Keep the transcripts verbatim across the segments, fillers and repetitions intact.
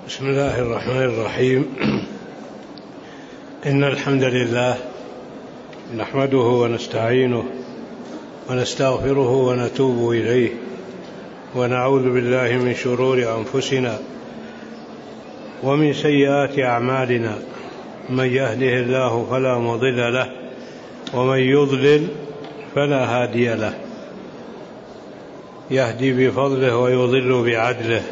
بسم الله الرحمن الرحيم. إن الحمد لله نحمده ونستعينه ونستغفره ونتوب إليه ونعوذ بالله من شرور أنفسنا ومن سيئات أعمالنا، من يهده الله فلا مضل له ومن يضلل فلا هادي له، يهدي بفضله ويضل بعدله،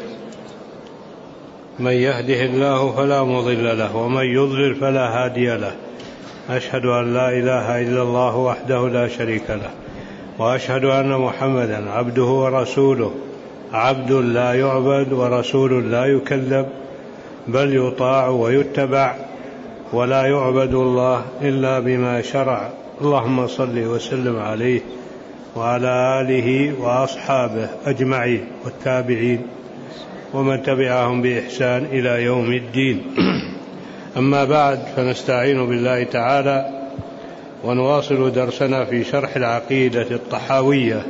من يهده الله فلا مضل له ومن يضلل فلا هادي له. أشهد أن لا إله إلا الله وحده لا شريك له، وأشهد أن محمدا عبده ورسوله، عبد لا يعبد ورسول لا يكذب، بل يطاع ويتبع، ولا يعبد الله إلا بما شرع. اللهم صل وسلم عليه وعلى آله وأصحابه أجمعين والتابعين ومن تبعهم بإحسان إلى يوم الدين. أما بعد، فنستعين بالله تعالى ونواصل درسنا في شرح العقيدة الطحاوية.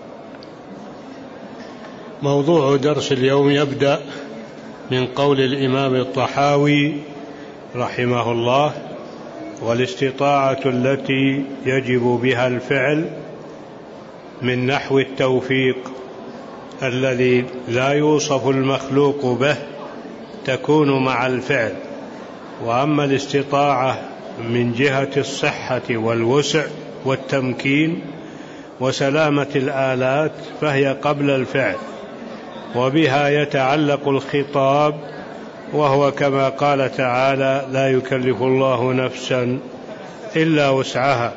موضوع درس اليوم يبدأ من قول الإمام الطحاوي رحمه الله: والاستطاعة التي يجب بها الفعل من نحو التوفيق الذي لا يوصف المخلوق به تكون مع الفعل. وأما الاستطاعة من جهة الصحة والوسع والتمكين وسلامة الآلات فهي قبل الفعل، وبها يتعلق الخطاب، وهو كما قال تعالى: لا يكلف الله نفسا إلا وسعها.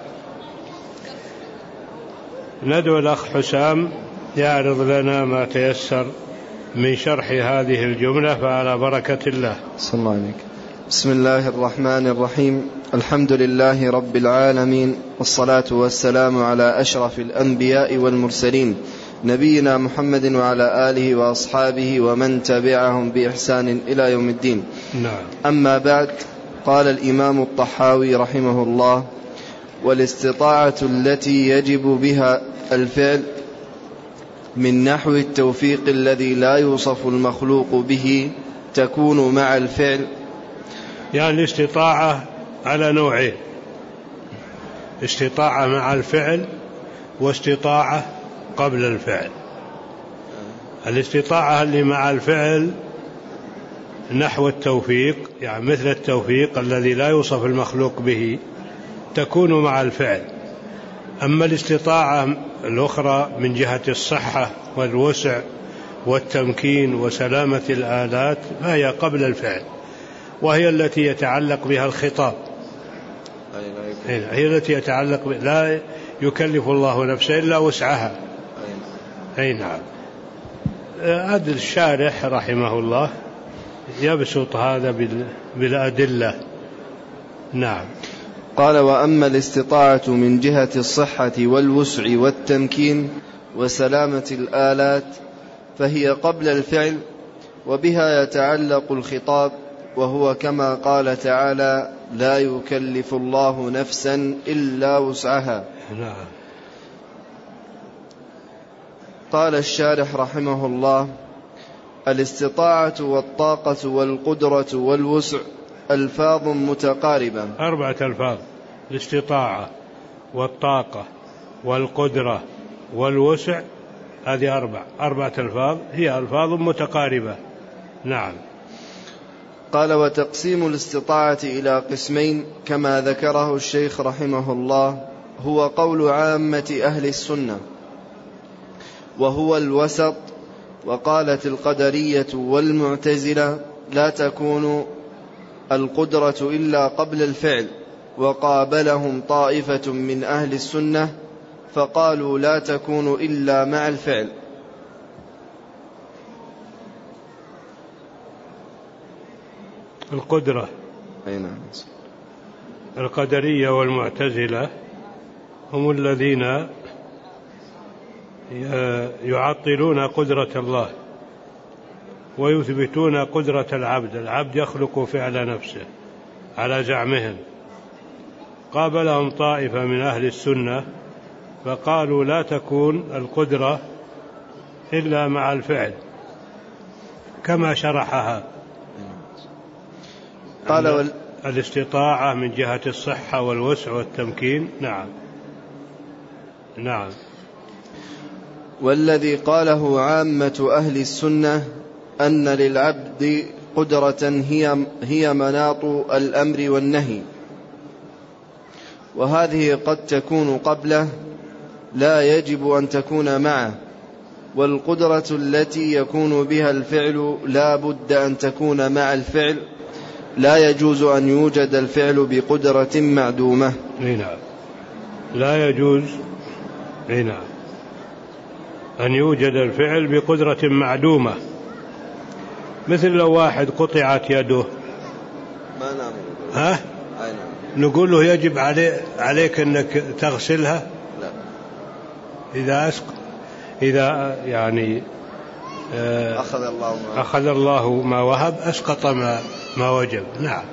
ندعو الأخ حسام يعرض لنا ما تيسر من شرح هذه الجملة، فعلى بركة الله. صلى الله عليك. بسم الله الرحمن الرحيم. الحمد لله رب العالمين، والصلاة والسلام على أشرف الأنبياء والمرسلين، نبينا محمد وعلى آله وأصحابه ومن تبعهم بإحسان إلى يوم الدين. نعم. أما بعد، قال الإمام الطحاوي رحمه الله: والاستطاعة التي يجب بها الفعل من نحو التوفيق الذي لا يوصف المخلوق به تكون مع الفعل. يعني الاستطاعة على نوعين: استطاعة مع الفعل واستطاعة قبل الفعل. الاستطاعة اللي مع الفعل نحو التوفيق، يعني مثل التوفيق الذي لا يوصف المخلوق به، تكون مع الفعل. أما الاستطاعة الأخرى من جهة الصحة والوسع والتمكين وسلامة الآلات فهي قبل الفعل، وهي التي يتعلق بها الخطاب، هي التي يتعلق بها لا يكلف الله نفسا إلا وسعها. أي نعم. هذا الشارح رحمه الله يبسط هذا بالأدلة. نعم. قال: وأما الاستطاعة من جهة الصحة والوسع والتمكين وسلامة الآلات فهي قبل الفعل، وبها يتعلق الخطاب، وهو كما قال تعالى: لا يكلف الله نفسا إلا وسعها. نعم. قال الشارح رحمه الله: الاستطاعة والطاقة والقدرة والوسع ألفاظ متقاربة. أربعة ألفاظ: الاستطاعة والطاقة والقدرة والوسع، هذه أربع أربعة ألفاظ، هي ألفاظ متقاربة. نعم. قال: وتقسيم الاستطاعة إلى قسمين كما ذكره الشيخ رحمه الله هو قول عامة أهل السنة، وهو الوسط. وقالت القدرية والمعتزلة: لا تكون القدرة إلا قبل الفعل. وقابلهم طائفة من أهل السنة فقالوا: لا تكون إلا مع الفعل. القدرة. أي نعم. القدرية والمعتزلة هم الذين يعطلون قدرة الله ويثبتون قدرة العبد. العبد يخلق فعل نفسه على زعمهم. قابلهم طائفة من أهل السنة فقالوا: لا تكون القدرة إلا مع الفعل، كما شرحها قال وال... الاستطاعة من جهة الصحة والوسع والتمكين. نعم نعم. والذي قاله عامة أهل السنة أن للعبد قدرة هي, هي مناط الأمر والنهي، وهذه قد تكون قبله لا يجب أن تكون معه، والقدرة التي يكون بها الفعل لا بد أن تكون مع الفعل، لا يجوز أن يوجد الفعل بقدرة معدومة. نعم لا يجوز نعم أن يوجد الفعل بقدرة معدومة، مثل لو واحد قطعت يده ما نعمل ها؟ نقول له يجب علي عليك أنك تغسلها؟ لا. إذا أسق إذا يعني أخذ الله ما, أخذ الله ما وهب أسقط ما, ما وجب. نعم.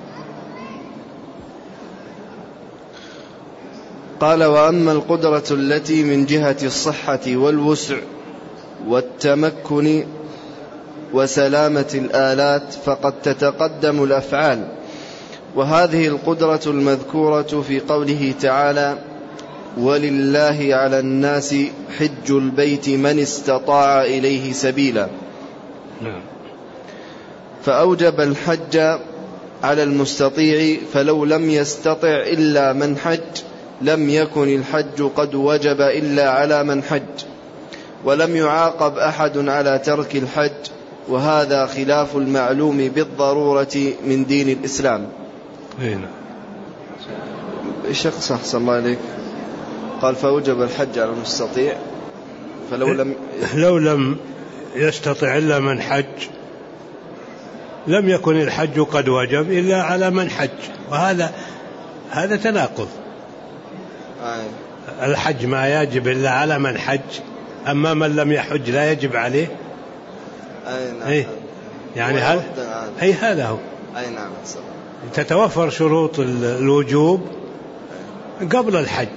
قال وأما القدرة التي من جهة الصحة والوسع والتمكن وسلامة الآلات فقد تتقدم الأفعال، وهذه القدرة المذكورة في قوله تعالى ولله على الناس حج البيت من استطاع إليه سبيلا، فأوجب الحج على المستطيع، فلو لم يستطع إلا من حج لم يكن الحج قد وجب إلا على من حج، ولم يعاقب أحد على ترك الحج، وهذا خلاف المعلوم بالضرورة من دين الإسلام. هنا الشخص أحسن الله عليك قال فأوجب الحج على المستطيع، فلو لم لو لم يستطع إلا من حج لم يكن الحج قد وجب إلا على من حج، وهذا هذا تناقض. آه. الحج ما يجب إلا على من حج، أما من لم يحج لا يجب عليه. أي نعم. أي يعني هذا أي هذا هو. أي نعم. تتوفر شروط الوجوب قبل الحج،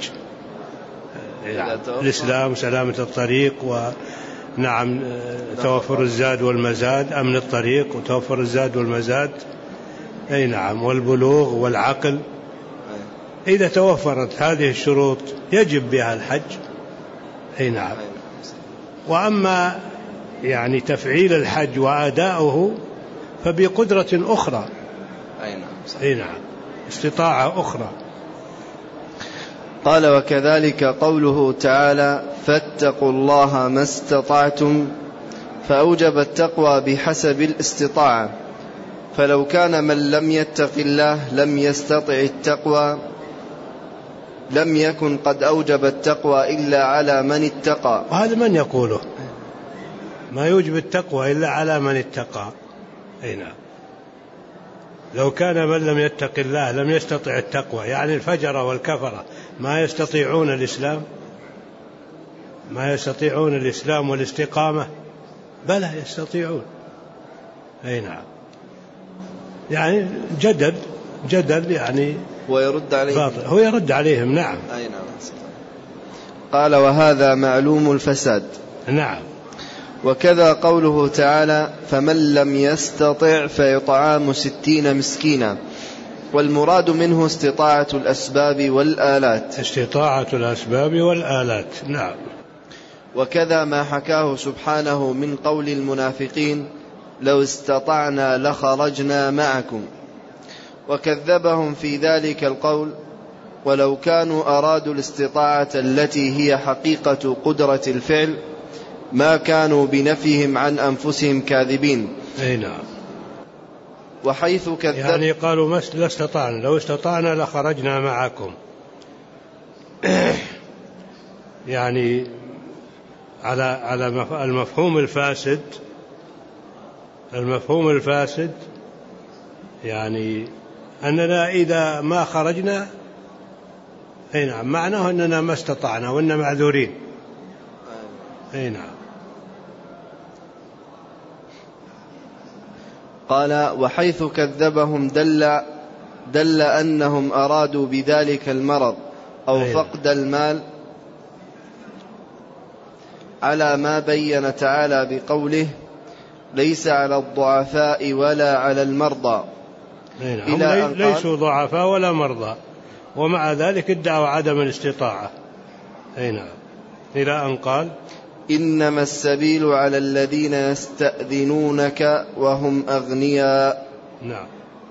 الإسلام سلامة الطريق، ونعم توفر الزاد والمزاد، أمن الطريق وتوفر الزاد والمزاد، أي نعم، والبلوغ والعقل. إذا توفرت هذه الشروط يجب بها الحج. أي نعم. وأما يعني تفعيل الحج وأداؤه فبقدرة أخرى. أي نعم. أي نعم، استطاعة أخرى. قال وكذلك قوله تعالى فاتقوا الله ما استطعتم، فأوجب التقوى بحسب الاستطاعة، فلو كان من لم يتق الله لم يستطع التقوى لم يكن قد أوجب التقوى إلا على من اتقى. وهذا من يقوله ما يوجب التقوى إلا على من اتقى. أي نعم. لو كان من لم يتق الله لم يستطع التقوى، يعني الفجرة والكفرة ما يستطيعون الإسلام، ما يستطيعون الإسلام والاستقامة؟ بلى يستطيعون. أي نعم. يعني جدل جدل يعني هو يرد عليهم. هو يرد عليهم. نعم. أي نعم. قال وهذا معلوم الفساد. نعم. وكذا قوله تعالى فمن لم يستطع فإطعام ستين مسكينا، والمراد منه استطاعة الأسباب والآلات. استطاعة الأسباب والآلات. نعم. وكذا ما حكاه سبحانه من قول المنافقين لو استطعنا لخرجنا معكم، وكذبهم في ذلك القول ولو كانوا أرادوا الاستطاعة التي هي حقيقة قدرة الفعل ما كانوا بنفيهم عن أنفسهم كاذبين. أي نعم. وحيث كذب يعني قالوا ما استطعنا، لو استطعنا لخرجنا معكم، يعني على على المفهوم الفاسد. المفهوم الفاسد يعني أننا إذا ما خرجنا أي نعم معناه أننا ما استطعنا وأننا معذورين. أي نعم. قال وحيث كذبهم دل دل أنهم أرادوا بذلك المرض أو فقد المال على ما بين تعالى بقوله ليس على الضعفاء ولا على المرضى، هم ليسوا ضعفاء ولا مرضى، ومع ذلك ادعوا عدم الاستطاعة. أي نعم. إلى أن قال: إنما السبيل على الذين يستأذنونك وهم أغنياء. نعم.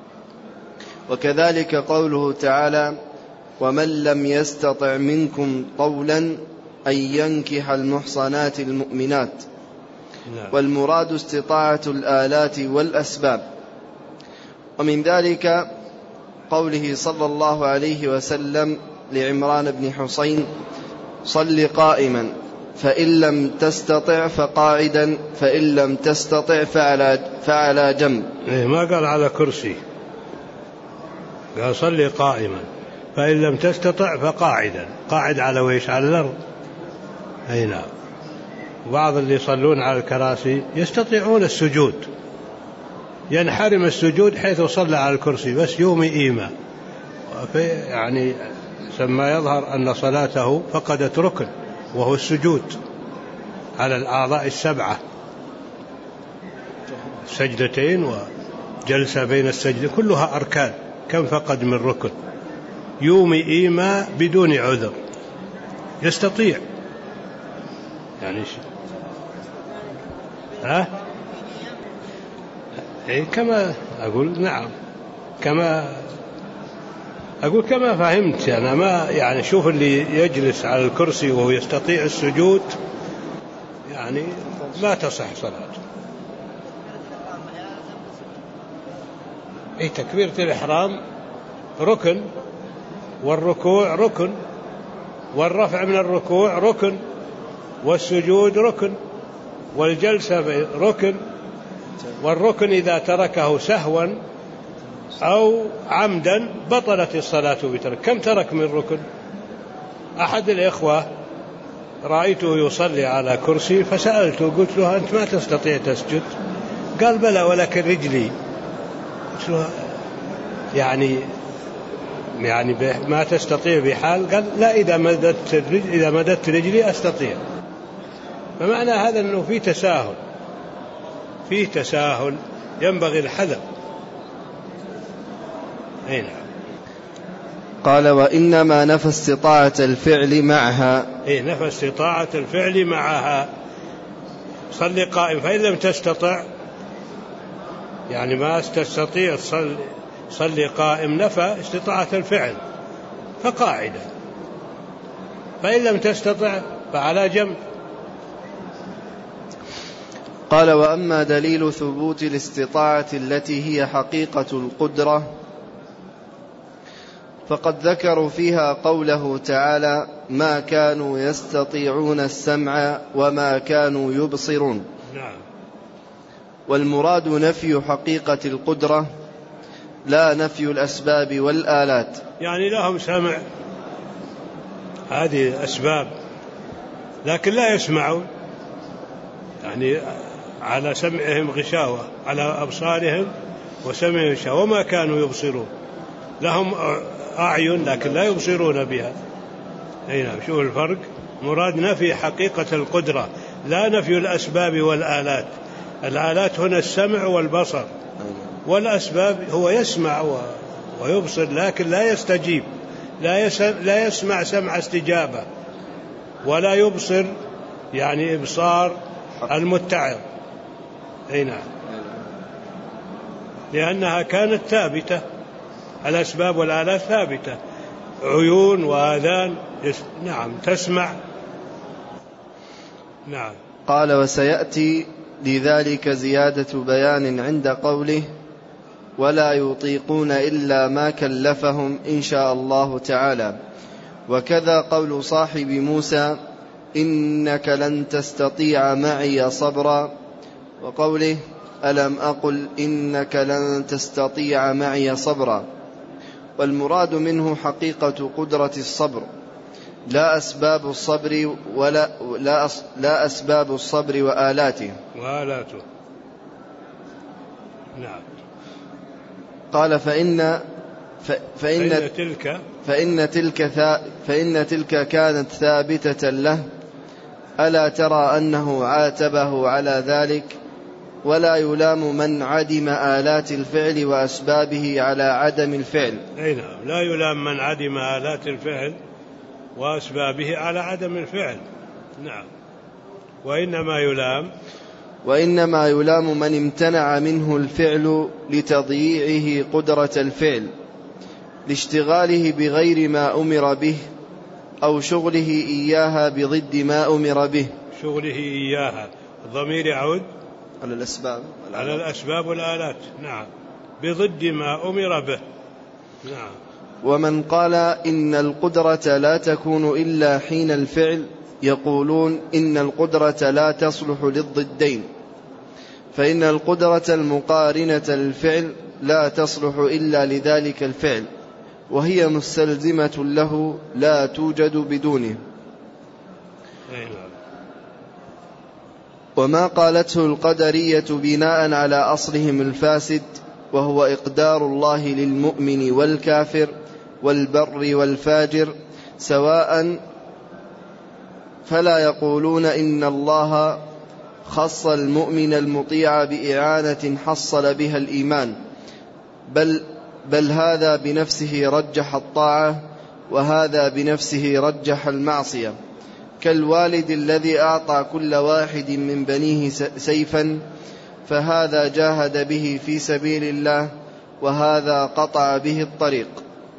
وكذلك قوله تعالى: ومن لم يستطع منكم طولا أن ينكح المحصنات المؤمنات. نعم. والمراد استطاعة الآلات والأسباب. ومن ذلك قوله صلى الله عليه وسلم لعمران بن حسين: صل قائما، فإن لم تستطع فقاعدا، فإن لم تستطع فعلى, فعلى جنب. ما قال على كرسي، قال صل قائما، فإن لم تستطع فقاعدا. قاعد على ويش؟ على الأرض. أي نعم. بعض اللي يصلون على الكراسي يستطيعون السجود، ينحرم السجود حيث صلى على الكرسي، بس يومي إيمة، يعني سما يظهر أن صلاته فقدت ركن، وهو السجود على الأعضاء السبعة، سجدتين وجلسة بين السجدة، كلها أركان، كم فقد من ركن؟ يومي إيمة بدون عذر، يستطيع يعني ها؟ إيه كما أقول. نعم، كما أقول كما فهمت أنا. ما يعني شوف اللي يجلس على الكرسي وهو يستطيع السجود، يعني ما تصح صلاته. إيه تكبيرة الإحرام ركن، والركوع ركن، والرفع من الركوع ركن، والسجود ركن، والجلسة ركن، والركن إذا تركه سهوا أو عمدا بطلت الصلاة بترك. كم ترك من ركن؟ أحد الإخوة رأيته يصلي على كرسي فسألته، قلت له: أنت ما تستطيع تسجد؟ قال: بلى، ولكن رجلي. قلت له: يعني يعني ما تستطيع بحال؟ قال: لا، إذا مددت رجلي, إذا مددت رجلي أستطيع. فمعنى هذا أنه في تساهل، في تساهل، ينبغي الحذر. أي نعم. قال: وإنما نفى استطاعة الفعل معها. إيه، نفى استطاعة الفعل معها. صل قائم، فإن لم تستطع، يعني ما تستطيع صل صل قائم، نفى استطاعة الفعل، فقاعدة. فإن لم تستطع فعلى جنب. قال: وأما دليل ثبوت الاستطاعة التي هي حقيقة القدرة فقد ذكروا فيها قوله تعالى: ما كانوا يستطيعون السمع وما كانوا يبصرون. نعم. والمراد نفي حقيقة القدرة، لا نفي الأسباب والآلات. يعني لهم سمع، هذه أسباب، لكن لا يسمعون، يعني على سمعهم غشاوة، على أبصارهم وسمعهم غشاوة. وما كانوا يبصرون، لهم أعين لكن لا يبصرون بها. أي نعم. شوف الفرق. مراد نفي حقيقة القدرة، لا نفي الأسباب والآلات. الآلات هنا السمع والبصر، والأسباب هو يسمع ويبصر لكن لا يستجيب، لا يسمع سمع استجابة، ولا يبصر يعني إبصار المتعظ. أي نعم. لأنها كانت ثابتة، الأسباب والآلات ثابتة، عيون وآذان نعم تسمع. نعم. قال: وسيأتي لذلك زيادة بيان عند قوله: ولا يطيقون إلا ما كلفهم إن شاء الله تعالى. وكذا قول صاحب موسى: إنك لن تستطيع معي صبرا. وقوله: ألم أقل إنك لن تستطيع معي صبرا. والمراد منه حقيقة قدرة الصبر، لا أسباب الصبر ولا لا, أس لا أسباب الصبر وآلاته وآلاته. نعم. قال: فإن فإن, فإن تلك فإن تلك فإن تلك كانت ثابتة له. ألا ترى أنه عاتبه على ذلك ولا يلام من عدم آلات الفعل وأسبابه على عدم الفعل. أي نعم، لا يلام من عدم آلات الفعل وأسبابه على عدم الفعل. نعم. وإنما يلام وإنما يلام من امتنع منه الفعل لتضييعه قدرة الفعل، لاشتغاله بغير ما أمر به، أو شغله إياها بضد ما أمر به. شغله إياها، الضمير يعود على الأسباب على الأسباب والآلات. نعم، بضد ما أمر به. نعم. ومن قال إن القدرة لا تكون إلا حين الفعل، يقولون إن القدرة لا تصلح للضدين، فإن القدرة المقارنة للفعل لا تصلح إلا لذلك الفعل، وهي مستلزمة له لا توجد بدونه. وما قالته القدرية بناء على أصلهم الفاسد، وهو إقدار الله للمؤمن والكافر والبر والفاجر سواء، فلا يقولون إن الله خص المؤمن المطيع بإعانة حصل بها الإيمان، بل, بل هذا بنفسه رجح الطاعة، وهذا بنفسه رجح المعصية، كالوالد الذي أعطى كل واحد من بنيه سيفا، فهذا جاهد به في سبيل الله، وهذا قطع به الطريق.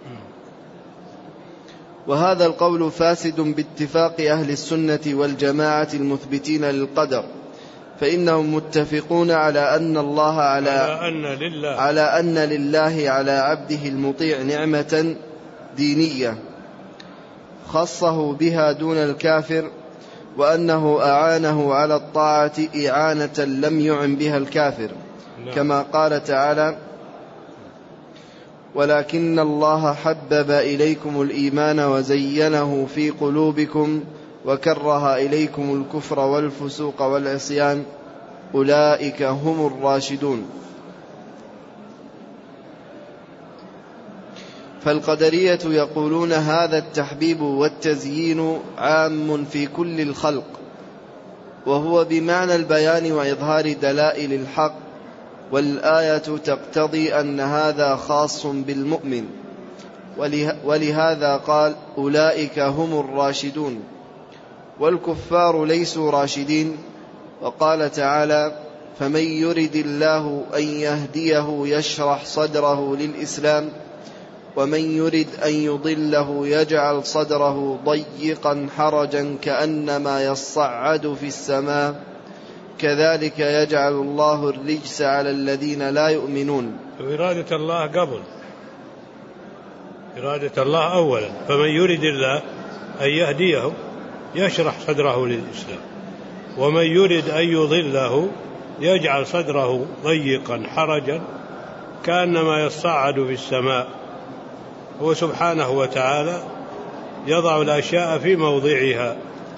وهذا القول فاسد باتفاق أهل السنة والجماعة المثبتين للقدر، فإنهم متفقون على أن الله على, على, أن, لله. على أن لله على عبده المطيع نعمة دينية خصه بها دون الكافر، وأنه أعانه على الطاعة إعانة لم يعن بها الكافر. لا. كما قال تعالى: ولكن الله حبب إليكم الإيمان وزينه في قلوبكم وكره إليكم الكفر والفسوق والعصيان أولئك هم الراشدون. فالقدرية يقولون هذا التحبيب والتزيين عام في كل الخلق، وهو بمعنى البيان وإظهار دلائل الحق، والآية تقتضي أن هذا خاص بالمؤمن، ولهذا قال أولئك هم الراشدون، والكفار ليسوا راشدين. وقال تعالى: فمن يرد الله أن يهديه يشرح صدره للإسلام، ومن يرد أن يضله يجعل صدره ضيقا حرجا كأنما يصعد في السماء، كذلك يجعل الله الرجس على الذين لا يؤمنون. إرادة الله قبل، إرادة الله أولا. فمن يرد الله أن يهديه يشرح صدره للإسلام، ومن يرد أن يضله يجعل صدره ضيقا حرجا كأنما يصعد في السماء. هو سبحانه وتعالى يضع الأشياء في موضعها.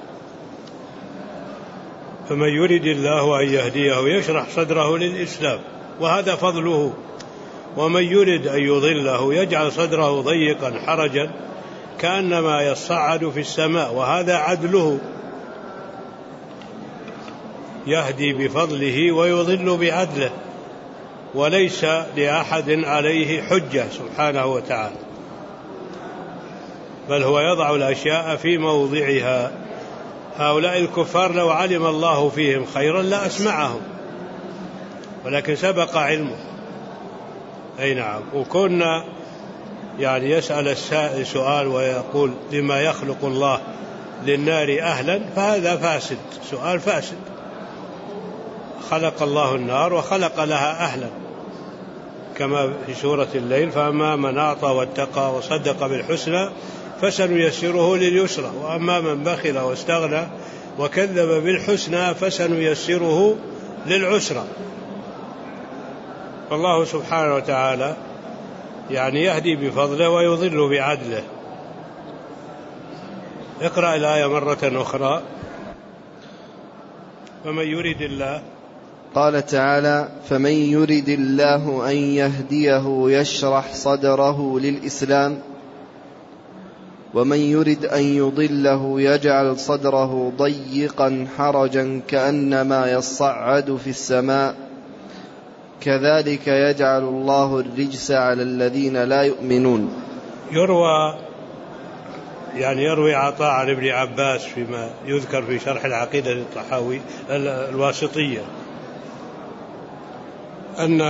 فمن يرد الله أن يهديه يشرح صدره للإسلام، وهذا فضله. ومن يرد أن يضله يجعل صدره ضيقا حرجا كأنما يصعد في السماء، وهذا عدله. يهدي بفضله ويضل بعدله، وليس لأحد عليه حجة سبحانه وتعالى، بل هو يضع الأشياء في موضعها. هؤلاء الكفار لو علم الله فيهم خيرا لا أسمعهم، ولكن سبق علمه. أي نعم. وكنا يعني يسأل السائل سؤال ويقول لما يخلق الله للنار أهلا، فهذا فاسد، سؤال فاسد. خلق الله النار وخلق لها أهلا، كما في سورة الليل: فأما من أعطى واتقى وصدق بالحسنى فسنيسره لليسرى، وأما من بخل واستغنى وكذب بالحسنى فسنيسره للعسرى. فالله سبحانه وتعالى يعني يهدي بفضله ويضل بعدله. اقرأ الآية مرة أخرى. فمن يريد الله، قال تعالى: فمن يريد الله أن يهديه يشرح صدره للإسلام، ومن يرد أن يضله يجعل صدره ضيقا حرجا كأنما يصعد في السماء، كذلك يجعل الله الرجس على الذين لا يؤمنون. يروى يعني يروي عطاء عن ابن عباس فيما يذكر في شرح العقيدة الطحاوي الواسطية أن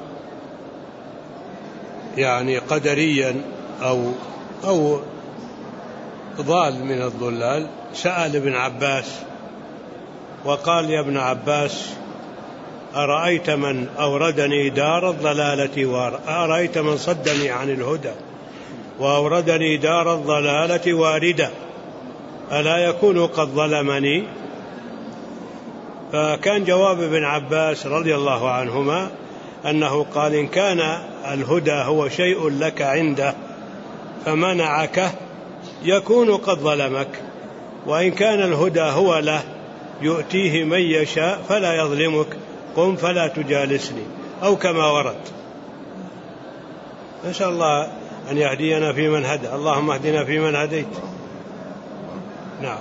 يعني قدريا أو أو ضال من الضلال سأل ابن عباس وقال: يا ابن عباس، أرأيت من أوردني دار الضلالة وأرأيت من صدني عن الهدى وأوردني دار الضلالة واردة، ألا يكون قد ظلمني؟ فكان جواب ابن عباس رضي الله عنهما أنه قال: إن كان الهدى هو شيء لك عنده فمنعك يكون قد ظلمك، وإن كان الهدى هو له يؤتيه من يشاء فلا يظلمك، قم فلا تجالسني، أو كما ورد. نسأل الله أن يهدينا فيمن هدى. اللهم اهدنا فيمن هديت. نعم.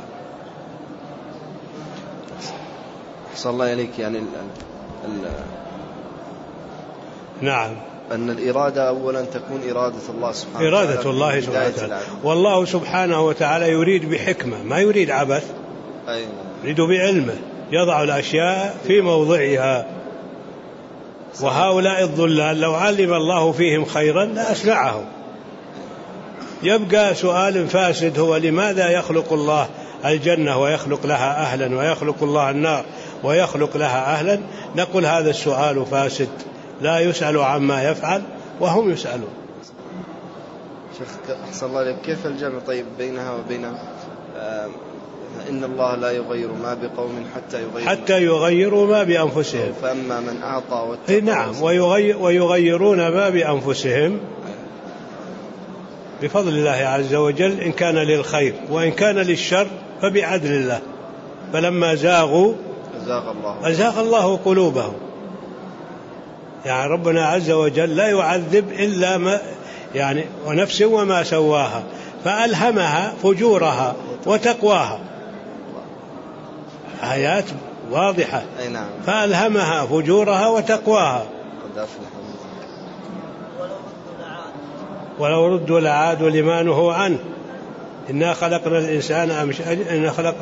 أحسن الله إليك. يعني ال ال نعم، أن الإرادة أولا تكون إرادة الله سبحانه وتعالى، إرادة الله سبحانه وتعالى، والله سبحانه وتعالى يريد بحكمة، ما يريد عبث، يريد بعلمه، يضع الأشياء في موضعها. وهؤلاء الضلال لو علم الله فيهم خيرا لأسمعهم. يبقى سؤال فاسد هو: لماذا يخلق الله الجنة ويخلق لها أهلا، ويخلق الله النار ويخلق لها أهلا؟ نقول هذا السؤال فاسد، لا يسأل عما يفعل وهم يسألون. شيخ أحسن الله عليك، كيف الجمع طيب بينها وبين آه إن الله لا يغير ما بقوم حتى يغيروا حتى يغيروا ما بأنفسهم؟ فأما من أعطى واتقى. نعم، ويغير ويغيرون ما بأنفسهم بفضل الله عز وجل، إن كان للخير، وإن كان للشر فبعدل الله. فلما زاغوا أزاغ الله, أزاغ الله قلوبهم. يعني ربنا عز وجل لا يعذب إلا ما يعني ونفس وما سواها فألهمها فجورها وتقواها، آيات واضحة. فألهمها فجورها وتقواها. ولو ردوا لعادوا لما نهوا عنه، إنا خلقنا الإنسان إنا خلق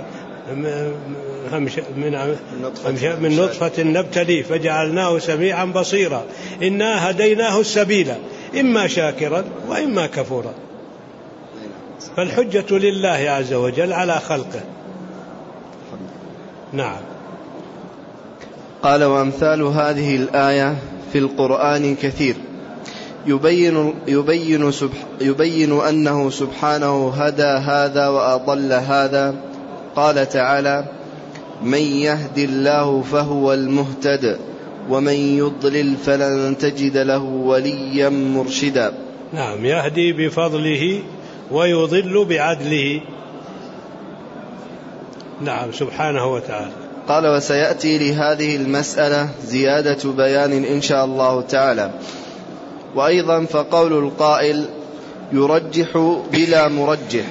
من نطفة نبتلي فجعلناه سميعا بصيرا، إنا هديناه السبيل إما شاكرا وإما كفورا. فالحجة لله عز وجل على خلقه. نعم. قال: وأمثال هذه الآية في القرآن كثير يبين, يبين, يبين أنه سبحانه هدى هذا وأضل هذا. قال تعالى: من يهد الله فهو المهتد ومن يضلل فلن تجد له وليا مرشدا. نعم، يهدي بفضله ويضل بعدله. نعم، سبحانه وتعالى. قال: وسيأتي لهذه المسألة زيادة بيان إن شاء الله تعالى. وأيضا فقول القائل يرجح بلا مرجح،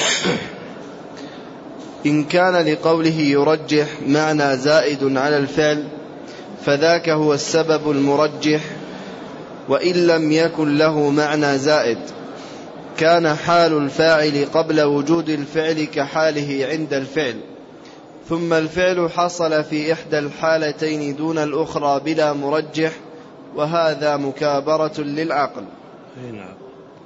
إن كان لقوله يرجح معنى زائد على الفعل فذاك هو السبب المرجح، وإن لم يكن له معنى زائد كان حال الفاعل قبل وجود الفعل كحاله عند الفعل، ثم الفعل حصل في إحدى الحالتين دون الأخرى بلا مرجح، وهذا مكابرة للعقل. نعم.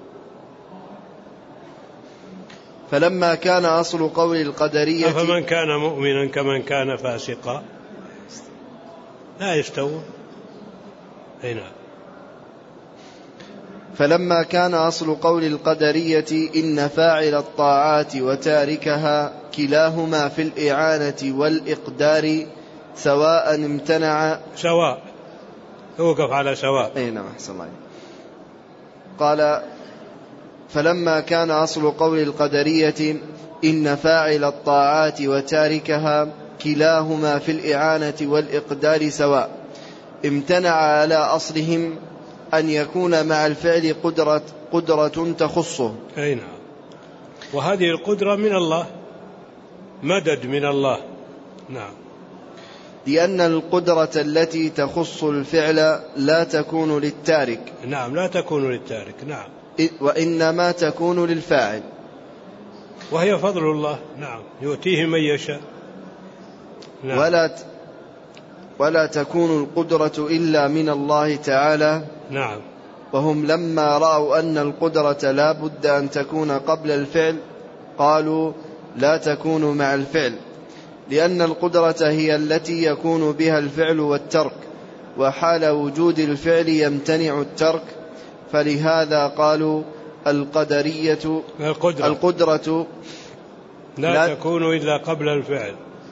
فلما كان أصل قول القدرية فمن كان مؤمنا كمن كان فاسقا لا يستوون. نعم. فلما كان أصل قول القدرية إن فاعل الطاعات وتاركها كلاهما في الإعانة والإقدار سواء امتنع سواء توقف على سواء. أي نعم، أحسن الله. قال: فلما كان أصل قول القدرية إن فاعل الطاعات وتاركها كلاهما في الإعانة والإقدار سواء امتنع على أصلهم أن يكون مع الفعل قدرة, قدرة تخصه. أي نعم. وهذه القدرة من الله، مدد من الله. نعم. لأن القدرة التي تخص الفعل لا تكون للتارك. نعم لا تكون للتارك. نعم. وإنما تكون للفاعل، وهي فضل الله. نعم يؤتيه من يشاء. نعم. ولا ولا تكون القدرة إلا من الله تعالى. نعم. وهم لما رأوا أن القدرة لا بد أن تكون قبل الفعل قالوا لا تكون مع الفعل، لأن القدرة هي التي يكون بها الفعل والترك، وحال وجود الفعل يمتنع الترك، فلهذا قالوا القدرية القدرة, القدرة لا, لا تكون إلا قبل الفعل،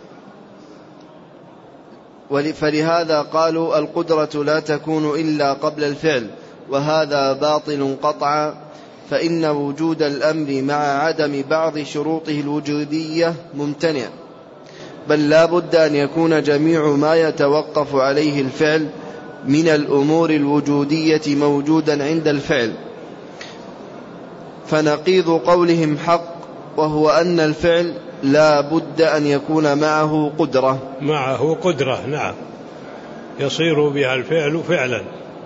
فلهذا قالوا القدرة لا تكون إلا قبل الفعل، وهذا باطل قطعا، فإن وجود الأمر مع عدم بعض شروطه الوجودية ممتنع، بل لا بد أن يكون جميع ما يتوقف عليه الفعل من الأمور الوجودية موجودا عند الفعل. فنقيض قولهم حق، وهو أن الفعل لا بد أن يكون معه قدرة. معه قدرة. نعم يصير بها الفعل فعلا.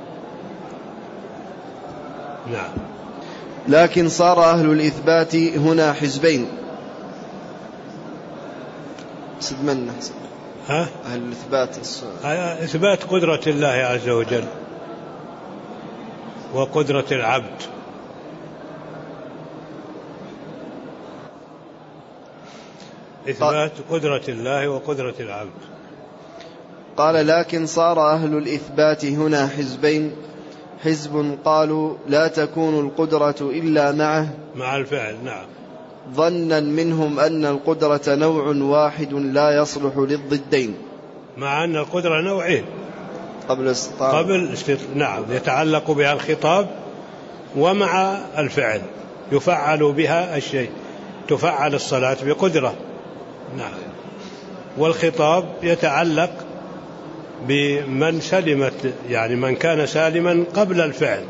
نعم. لكن صار أهل الإثبات هنا حزبين. سد من ها؟ أهل الإثبات إثبات قدرة الله عز وجل وقدرة العبد. إثبات قدرة الله وقدرة العبد. قال لكن صار أهل الإثبات هنا حزبين، حزب قالوا لا تكون القدرة إلا معه مع الفعل. نعم. ظنا منهم أن القدرة نوع واحد لا يصلح للضدين، مع أن القدرة نوعين قبل الاستطاعة قبل استط... نعم يتعلق بها الخطاب ومع الفعل، يفعل بها الشيء، تفعل الصلاة بقدرة. نعم. والخطاب يتعلق بمن سلمت، يعني من كان سالما قبل الفعل.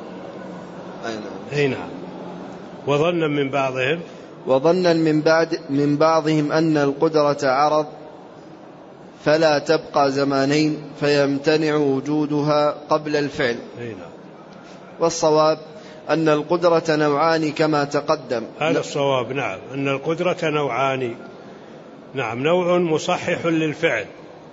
أي نعم. وظنا من بعضهم وظنا من بعد من بعضهم أن القدرة عرض فلا تبقى زمانين فيمتنع وجودها قبل الفعل. أي نعم. والصواب أن القدرة نوعان كما تقدم. هذا الصواب. نعم أن القدرة نوعان. نعم. نوع مصحح للفعل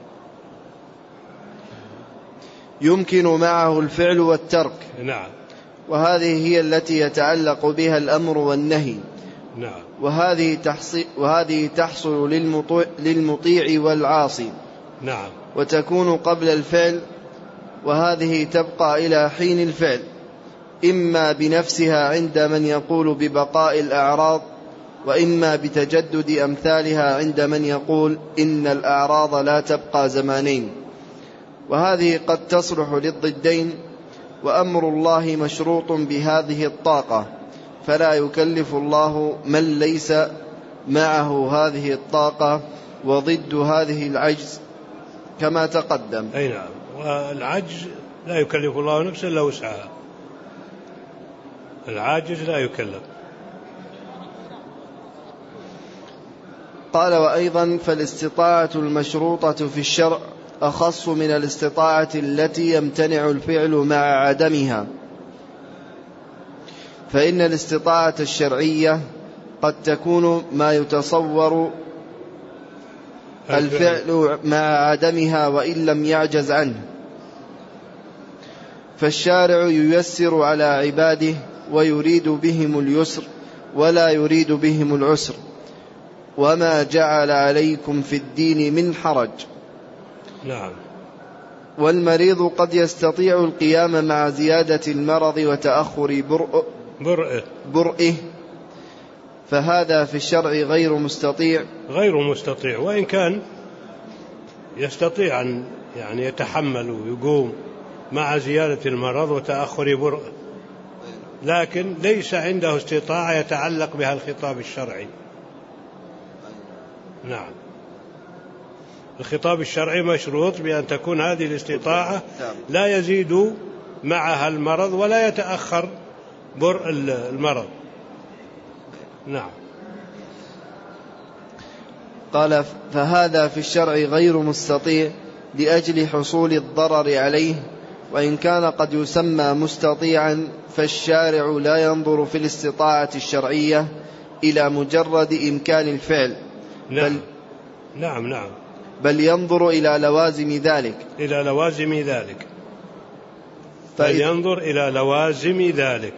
يمكن معه الفعل والترك. نعم. وهذه هي التي يتعلق بها الأمر والنهي. نعم. وهذه تحصل, وهذه تحصل للمطيع, للمطيع والعاصي. نعم. وتكون قبل الفعل، وهذه تبقى إلى حين الفعل، إما بنفسها عند من يقول ببقاء الأعراض، وإما بتجدد أمثالها عند من يقول إن الأعراض لا تبقى زمانين. وهذه قد تصلح للضدين، وأمر الله مشروط بهذه الطاقة، فلا يكلف الله من ليس معه هذه الطاقة، وضد هذه العجز كما تقدم. أي نعم. والعجز لا يكلف الله نفسا إلا وسعها، العاجز لا يكلف. قال وأيضا فالاستطاعة المشروطة في الشرع أخص من الاستطاعة التي يمتنع الفعل مع عدمها، فإن الاستطاعة الشرعية قد تكون ما يتصور الفعل مع عدمها وإن لم يعجز عنه، فالشارع ييسر على عباده ويريد بهم اليسر ولا يريد بهم العسر، وما جعل عليكم في الدين من حرج. نعم. والمريض قد يستطيع القيام مع زيادة المرض وتأخر برء برئه. برئه فهذا في الشرع غير مستطيع غير مستطيع وإن كان يستطيع أن يعني يتحمل ويقوم مع زيادة المرض وتأخر برئه، لكن ليس عنده استطاعة يتعلق بها الخطاب الشرعي. نعم. الخطاب الشرعي مشروط بأن تكون هذه الاستطاعة لا يزيد معها المرض ولا يتأخر برء المرض. نعم. قال فهذا في الشرع غير مستطيع لأجل حصول الضرر عليه، وإن كان قد يسمى مستطيعا فالشارع لا ينظر في الاستطاعة الشرعية إلى مجرد إمكان الفعل، نعم. بل, نعم نعم بل ينظر إلى لوازم ذلك إلى لوازم ذلك بل ينظر إلى لوازم ذلك.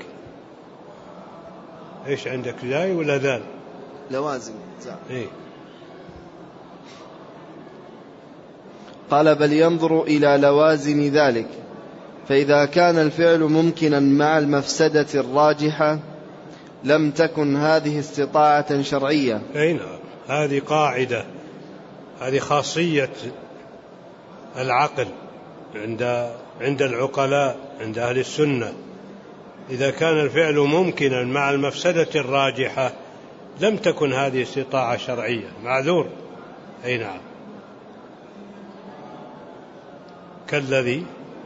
إيش عندك، زاي ولا ذال؟ لوازم إيه؟ قال بل ينظر إلى لوازم ذلك، فإذا كان الفعل ممكنا مع المفسدة الراجحة لم تكن هذه استطاعة شرعية. أي نعم، هذه قاعدة، هذه خاصية العقل عند عند العقلاء، عند أهل السنة. إذا كان الفعل ممكنا مع المفسدة الراجحة لم تكن هذه استطاعة شرعية، معذور. أي نعم. كالذي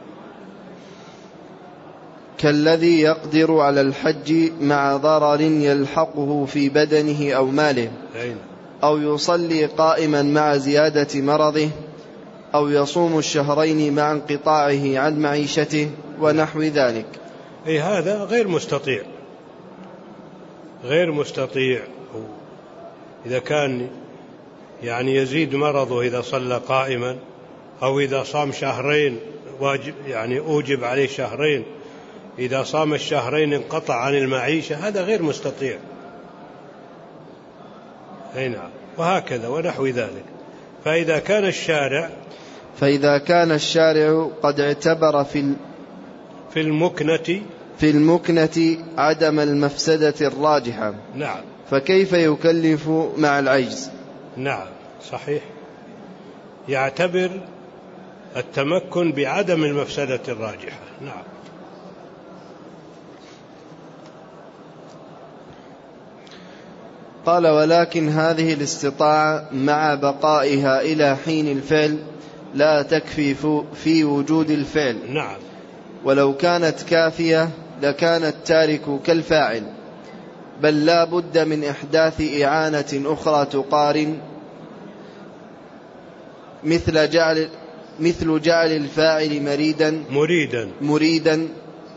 كالذي يقدر على الحج مع ضرر يلحقه في بدنه أو ماله، أو يصلي قائما مع زيادة مرضه، أو يصوم الشهرين مع انقطاعه عن معيشته ونحو ذلك. أي هذا غير مستطيع، غير مستطيع. إذا كان يعني يزيد مرضه إذا صلى قائما، أو إذا صام شهرين واجب يعني أوجب عليه شهرين، إذا صام الشهرين انقطع عن المعيشة، هذا غير مستطيع. أي نعم. وهكذا ونحو ذلك. فإذا كان الشارع فإذا كان الشارع قد اعتبر في في المكنة في المكنة عدم المفسدة الراجحة، نعم، فكيف يكلف مع العجز؟ نعم صحيح، يعتبر التمكن بعدم المفسدة الراجحة. نعم. قال ولكن هذه الاستطاعة مع بقائها إلى حين الفعل لا تكفي في وجود الفعل. نعم. ولو كانت كافية لكان التارك كالفاعل، بل لا بد من إحداث إعانة أخرى تقارن، مثل جعل مثل جعل الفاعل مريدا مريدا مريدا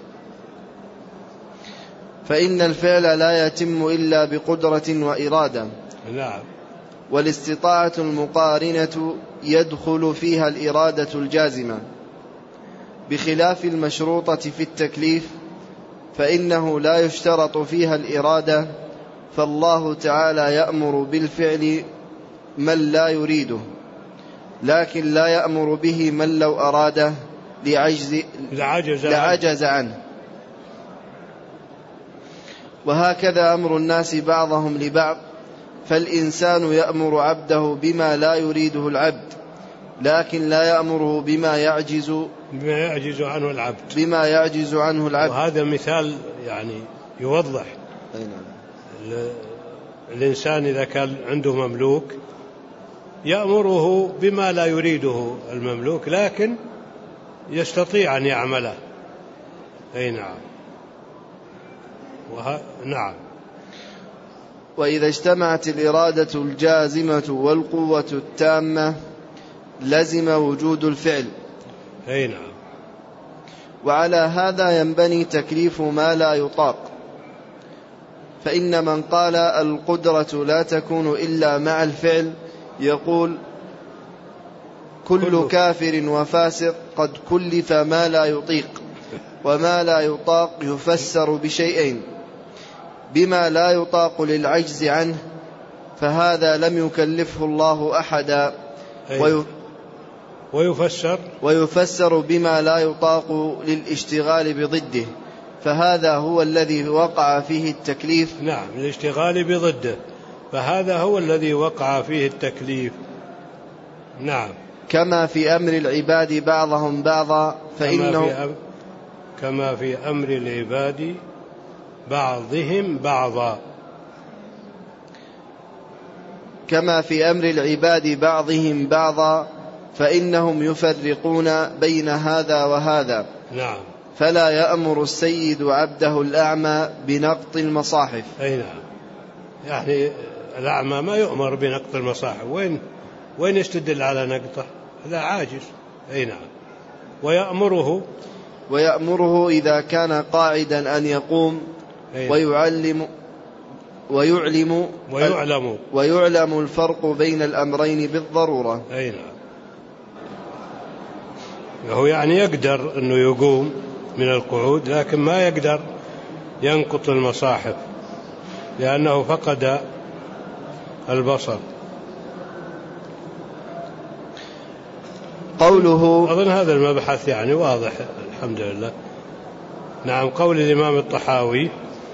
فإن الفعل لا يتم إلا بقدرة وإرادة. نعم. والاستطاعة المقارنة يدخل فيها الإرادة الجازمة، بخلاف المشروطة في التكليف فإنه لا يشترط فيها الإرادة، فالله تعالى يأمر بالفعل من لا يريده، لكن لا يأمر به من لو أراده لعجز, لعجز, لعجز عنه. وهكذا أمر الناس بعضهم لبعض، فالإنسان يأمر عبده بما لا يريده العبد، لكن لا يأمره بما يعجز بما يعجز عنه العبد بما يعجز عنه العبد. وهذا مثال يعني يوضح. الإنسان إذا كان عنده مملوك يأمره بما لا يريده المملوك، لكن يستطيع أن يعمله. أي نعم. وه... نعم. وإذا اجتمعت الإرادة الجازمة والقوة التامة لزم وجود الفعل. أي نعم. وعلى هذا ينبني تكليف ما لا يطاق، فإن من قال القدرة لا تكون إلا مع الفعل يقول كل كافر وفاسق قد كلف ما لا يطيق، وما لا يطاق يفسر بشيئين: بما لا يطاق للعجز عنه، فهذا لم يكلفه الله أحدا، ويفسر ويفسر بما لا يطاق للاشتغال بضده، فهذا هو الذي وقع فيه التكليف. نعم، الاشتغال بضده، فهذا هو الذي وقع فيه التكليف. نعم. كما في أمر العباد بعضهم بعضا فإنه كما في, أم... كما في أمر العباد بعضهم بعضا كما في أمر العباد بعضهم بعضا فإنهم يفرقون بين هذا وهذا. نعم. فلا يأمر السيد عبده الأعمى بنقط المصاحف. أي نعم. يعني الأعمى ما يؤمر بنقط المصاحف، وين وين يستدل على نقطه؟ هذا عاجز. أي نعم. ويأمره ويأمره إذا كان قاعدا أن يقوم ويعلم ويعلم ويعلم ويعلم الفرق بين الأمرين بالضرورة. أي نعم. هو يعني يقدر أنه يقوم من القعود، لكن ما يقدر ينقط المصاحف لأنه فقد البصر. قوله أظن هذا المبحث يعني واضح الحمد لله. نعم. قول الإمام الطحاوي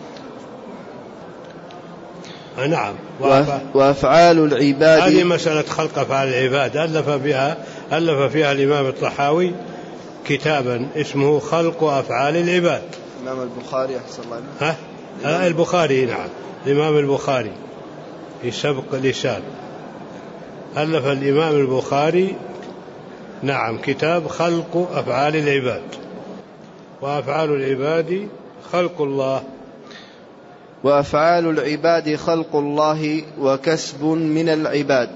نعم وأفعال العباد، هذه مسألة خلق أفعال العباد ألف بها ألف فيها الإمام الطحاوي كتابا اسمه خلق أفعال العباد. الإمام البخاري أحسن الله ها؟ آه البخاري. نعم. الإمام البخاري في سبق لسان ألف الإمام البخاري نعم كتاب خلق أفعال العباد. وأفعال العباد خلق الله. وأفعال العباد خلق الله وكسب من العباد.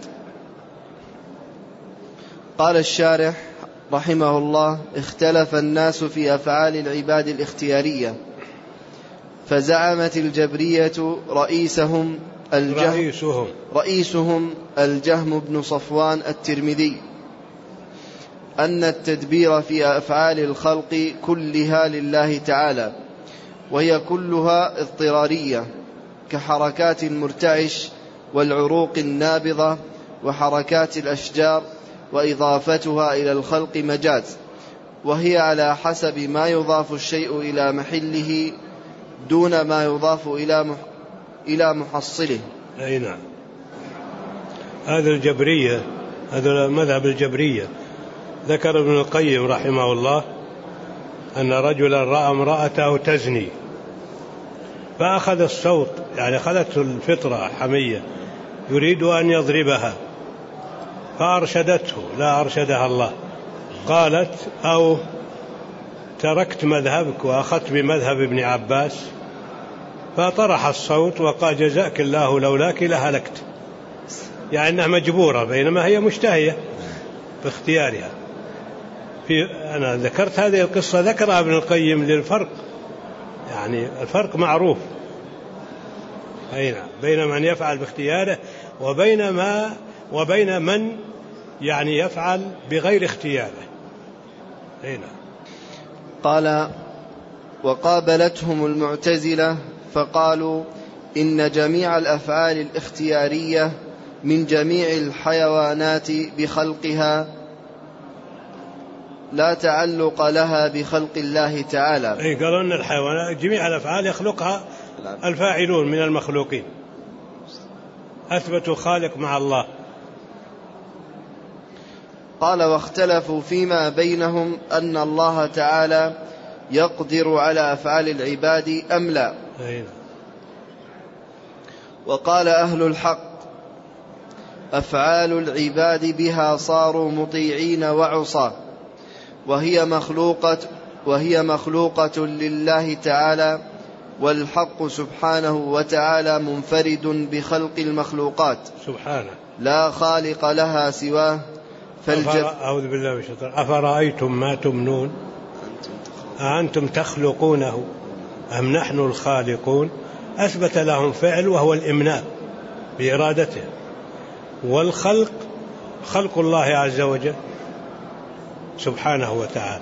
قال الشارح رحمه الله: اختلف الناس في أفعال العباد الاختيارية، فزعمت الجبرية رئيسهم الجهم, رئيسهم, رئيسهم الجهم بن صفوان الترمذي أن التدبير في أفعال الخلق كلها لله تعالى، وهي كلها اضطرارية كحركات المرتعش والعروق النابضة وحركات الأشجار، وإضافتها إلى الخلق مجاز، وهي على حسب ما يضاف الشيء إلى محله دون ما يضاف إلى مح... إلى محصله. أي نعم. هذا الجبرية، هذا مذهب الجبرية. ذكر ابن القيم رحمه الله أن رجلا رأى امرأته تزني فأخذ الصوت، يعني أخذته الفطرة حمية يريد أن يضربها فأرشدته، لا أرشدها الله، قالت: أو تركت مذهبك وأخذت بمذهب ابن عباس، فطرح الصوت وقال: جزاك الله لولاك لهلكت. يعني أنها مجبورة بينما هي مشتهية باختيارها. في أنا ذكرت هذه القصة ذكرها ابن القيم للفرق، يعني الفرق معروف أين بين من يفعل باختياره وبين ما وبين من يعني يفعل بغير اختياره. أين قال: وقابلتهم المعتزلة فقالوا إن جميع الأفعال الاختيارية من جميع الحيوانات بخلقها لا تعلق لها بخلق الله تعالى. أي قالوا أن الحيوانات جميع الأفعال يخلقها الفاعلون من المخلوقين، أثبتوا خالق مع الله. قال: واختلفوا فيما بينهم أن الله تعالى يقدر على أفعال العباد أم لا. وقال أهل الحق: أفعال العباد بها صاروا مطيعين وعصاة، وهي مخلوقة وهي مخلوقة لله تعالى، والحق سبحانه وتعالى منفرد بخلق المخلوقات سبحانه لا خالق لها سواه. فالجب... أعوذ بالله من الشيطان. أفرأيتم ما تمنون أأنتم تخلقونه أم نحن الخالقون. أثبت لهم فعل وهو الإمناء بإرادته، والخلق خلق الله عز وجل سبحانه وتعالى.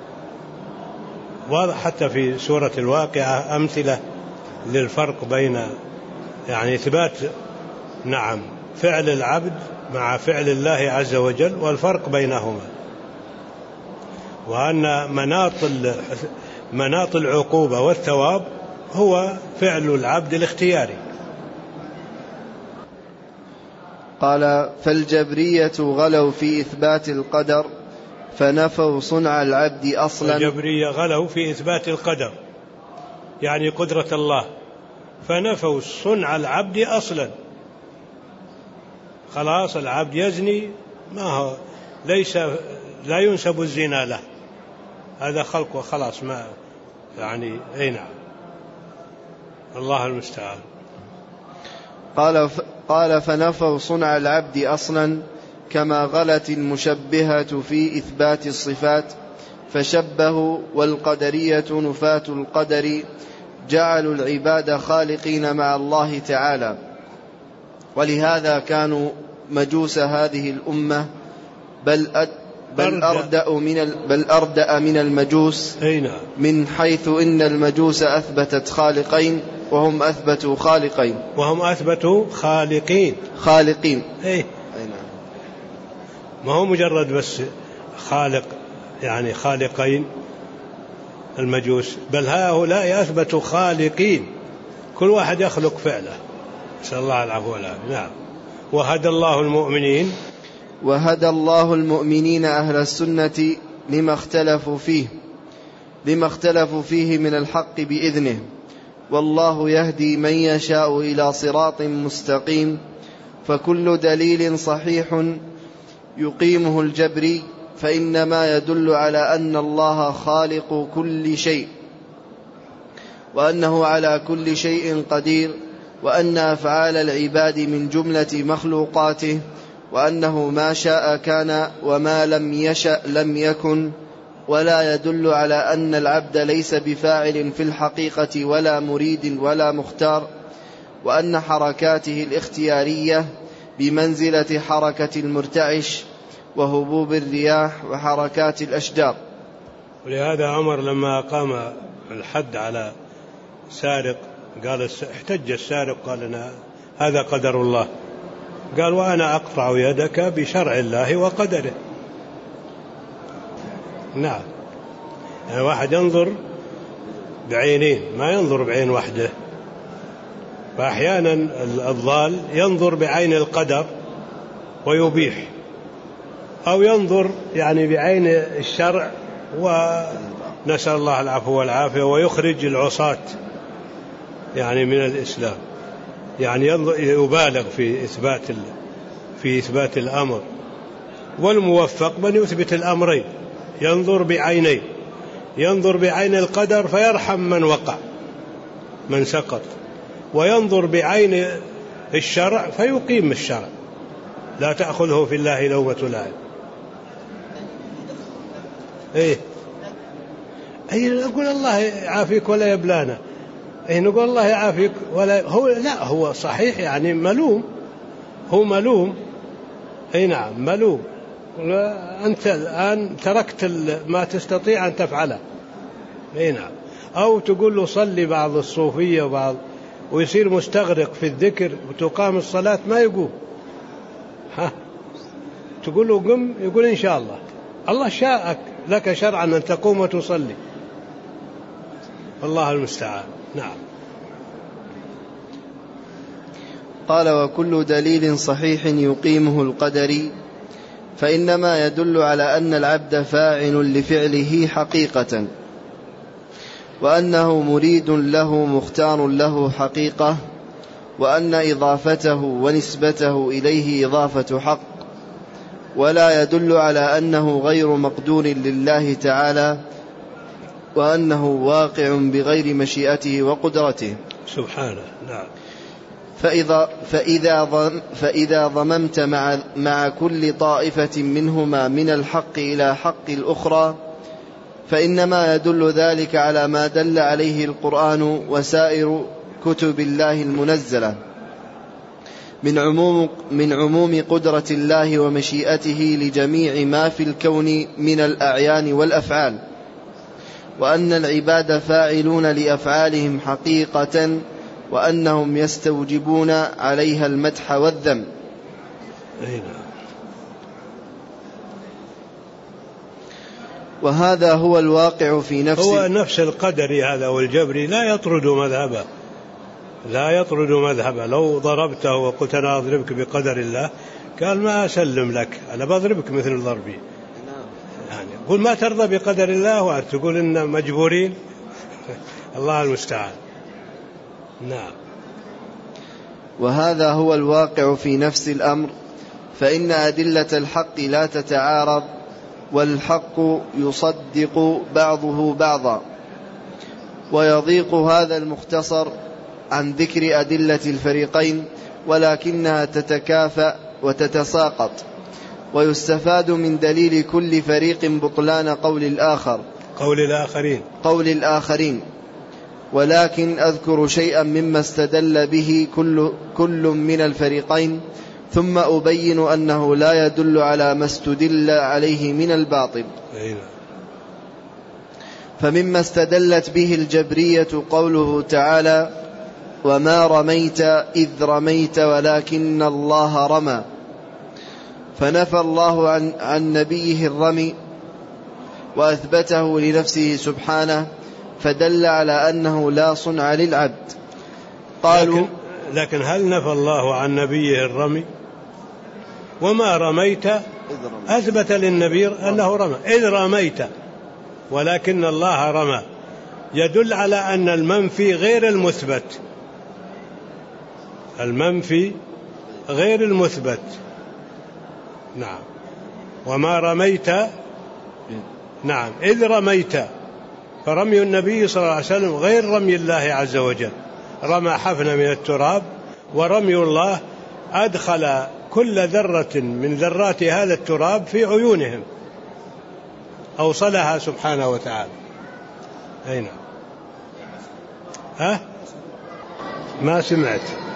واضح حتى في سورة الواقعة أمثلة للفرق بين يعني إثبات نعم فعل العبد مع فعل الله عز وجل والفرق بينهما، وأن مناط مناط العقوبة والثواب هو فعل العبد الاختياري. قال: فالجبرية غلوا في إثبات القدر فنفوا صنع العبد أصلا. الجبرية غلوا في إثبات القدر يعني قدرة الله، فنفوا صنع العبد أصلا. خلاص العبد يزني ما هو ليس لا ينسب الزنا له، هذا خلق وخلاص ما يعني أي نعم الله المستعان. قال: قال فنفوا صنع العبد أصلا كما غلت المشبهة في إثبات الصفات فشبهوا، والقدرية نفاة القدر جعلوا العباد خالقين مع الله تعالى. ولهذا كانوا مجوس هذه الأمة بل بل أردأ من بل أردأ من المجوس، من حيث إن المجوس أثبتت خالقين وهم أثبتوا خالقين وهم أثبتوا خالقين خالقين أي أي نعم. ما هو مجرد بس خالق يعني خالقين المجوس، بل هؤلاء أثبتوا خالقين، كل واحد يخلق فعله. نسأل الله العفو والعافية. نعم. وهدى الله المؤمنين وهدى الله المؤمنين أهل السنة لما اختلفوا فيه لما اختلفوا فيه من الحق بإذنه، والله يهدي من يشاء إلى صراط مستقيم. فكل دليل صحيح يقيمه الجبري فإنما يدل على أن الله خالق كل شيء، وأنه على كل شيء قدير، وأن أفعال العباد من جملة مخلوقاته، وأنه ما شاء كان وما لم يشأ لم يكن. ولا يدل على أن العبد ليس بفاعل في الحقيقة ولا مريد ولا مختار، وأن حركاته الاختيارية بمنزلة حركة المرتعش وهبوب الرياح وحركات الأشجار. ولهذا عمر لما قام الحد على سارق قال احتج السارق قال أنا هذا قدر الله، قال وأنا أقطع يدك بشرع الله وقدره. نعم. يعني واحد ينظر بعينين ما ينظر بعين واحدة، فأحيانا الضال ينظر بعين القدر ويبيح، أو ينظر يعني بعين الشرع ونسأل الله العفو والعافية ويخرج العصاة يعني من الإسلام، يعني يبالغ في إثبات في إثبات الأمر. والموفق من يثبت الأمرين، ينظر بعينين، ينظر بعين القدر فيرحم من وقع من سقط، وينظر بعين الشرع فيقيم الشرع، لا تأخذه في الله لومة لائم. ايه اي نقول الله يعافيك ولا يبلانا، ايه نقول الله يعافيك ولا هو لا هو صحيح يعني ملوم، هو ملوم. اي نعم ملوم. أنت الآن تركت ما تستطيع أن تفعله. اي نعم. أو تقول له صلي بعض الصوفية وبعض ويصير مستغرق في الذكر وتقام الصلاة ما يقوم، ها تقول له قم يقول إن شاء الله. الله شاءك لك شرعا أن تقوم وتصلي، الله المستعان. نعم. قال وكل دليل صحيح يقيمه القدري فإنما يدل على أن العبد فاعل لفعله حقيقة، وأنه مريد له مختار له حقيقة، وأن إضافته ونسبته إليه إضافة حق، ولا يدل على أنه غير مقدور لله تعالى، وأنه واقع بغير مشيئته وقدرته سبحانه. نعم. فإذا, فإذا, ضم فإذا ضممت مع, مع كل طائفة منهما من الحق إلى حق الأخرى فإنما يدل ذلك على ما دل عليه القرآن وسائر كتب الله المنزلة من عموم, من عموم قدرة الله ومشيئته لجميع ما في الكون من الأعيان والأفعال، وأن العباد فاعلون لأفعالهم حقيقة، وأنهم يستوجبون عليها المدح والذم. وهذا هو الواقع في نفس هو نفس القدري هذا والجبري لا يطرد مذهبه، لا يطرد مذهبه. لو ضربته وقلت أنا أضربك بقدر الله قال ما أسلم لك، أنا بضربك مثل ضربي. يعني قل ما ترضى بقدر الله وتقول إن مجبورين. الله المستعان. نعم. وهذا هو الواقع في نفس الأمر، فإن أدلة الحق لا تتعارض، والحق يصدق بعضه بعضا. ويضيق هذا المختصر عن ذكر أدلة الفريقين، ولكنها تتكافأ وتتساقط. ويستفاد من دليل كل فريق بطلان قول الآخر قول الآخرين قول الآخرين ولكن أذكر شيئا مما استدل به كل, كل من الفريقين، ثم أبين أنه لا يدل على ما استدل عليه من الباطل. فمما استدلت به الجبرية قوله تعالى: وما رميت إذ رميت ولكن الله رمى، فنفى الله عن, عن نبيه الرمي وأثبته لنفسه سبحانه، فدل على أنه لا صنع للعبد. قالوا لكن, لكن هل نفى الله عن نبيه الرمي؟ وما رميت أثبت للنبي أنه رمى إذ رميت ولكن الله رمى، يدل على أن المنفي غير المثبت، المنفي غير المثبت. نعم. وما رميت نعم إذ رميت، فرمي النبي صلى الله عليه وسلم غير رمي الله عز وجل، رمى حفنة من التراب، ورمي الله أدخل كل ذرة من ذرات هذا التراب في عيونهم، أوصلها سبحانه وتعالى. أي نعم. ها؟ ما سمعت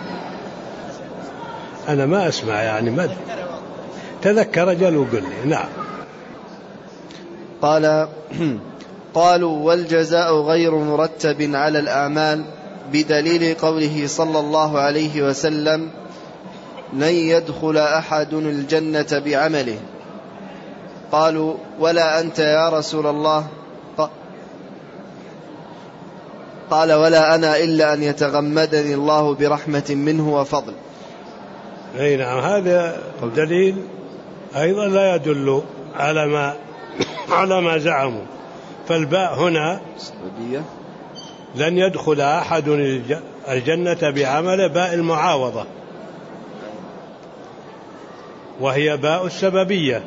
أنا، ما أسمع يعني، ما تذكر رجل وقل لي. نعم. قال قالوا والجزاء غير مرتب على الأعمال بدليل قوله صلى الله عليه وسلم: لن يدخل أحد الجنة بعمله. قالوا ولا أنت يا رسول الله؟ قال ولا أنا إلا أن يتغمدني الله برحمة منه وفضل. أي نعم. هذا دليل أيضا لا يدل على ما على ما زعموا. فالباء هنا لن يدخل أحد الجنة بعمل باء المعاوضة، وهي باء السببية،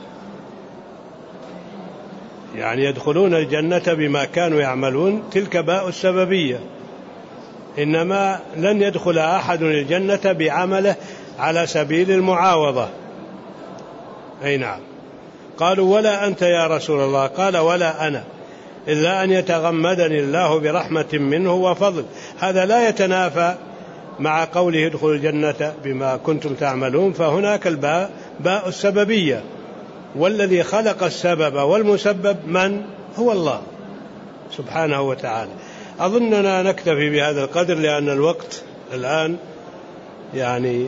يعني يدخلون الجنة بما كانوا يعملون، تلك باء السببية. إنما لن يدخل أحد الجنة بعمله على سبيل المعاوضة. أي نعم. قالوا ولا أنت يا رسول الله؟ قال ولا أنا إلا أن يتغمدني الله برحمة منه وفضل. هذا لا يتنافى مع قوله ادخلوا الجنة بما كنتم تعملون، فهناك الباء باء السببية، والذي خلق السبب والمسبب من هو الله سبحانه وتعالى. أظننا نكتفي بهذا القدر لأن الوقت الآن يعني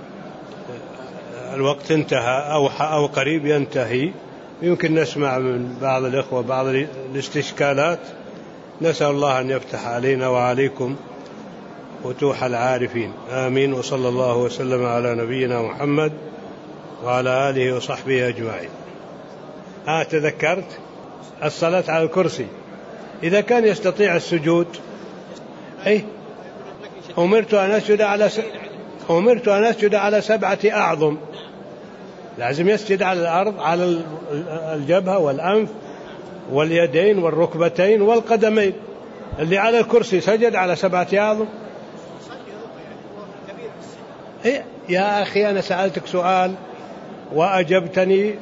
الوقت انتهى أو, أو قريب ينتهي. يمكن نسمع من بعض الإخوة بعض الاستشكالات. نسأل الله أن يفتح علينا وعليكم فتوح العارفين. آمين. وصلى الله وسلم على نبينا محمد وعلى آله وصحبه أجمعين. آه تذكرت الصلاة على الكرسي إذا كان يستطيع السجود. أي أمرت أن أسجد على س... أمرت أن أسجد على سبعة أعظم، لازم يسجد على الأرض، على الجبهة والأنف واليدين والركبتين والقدمين. اللي على الكرسي سجد على سبعة أعظم. إيه يا أخي أنا سألتك سؤال وأجبتني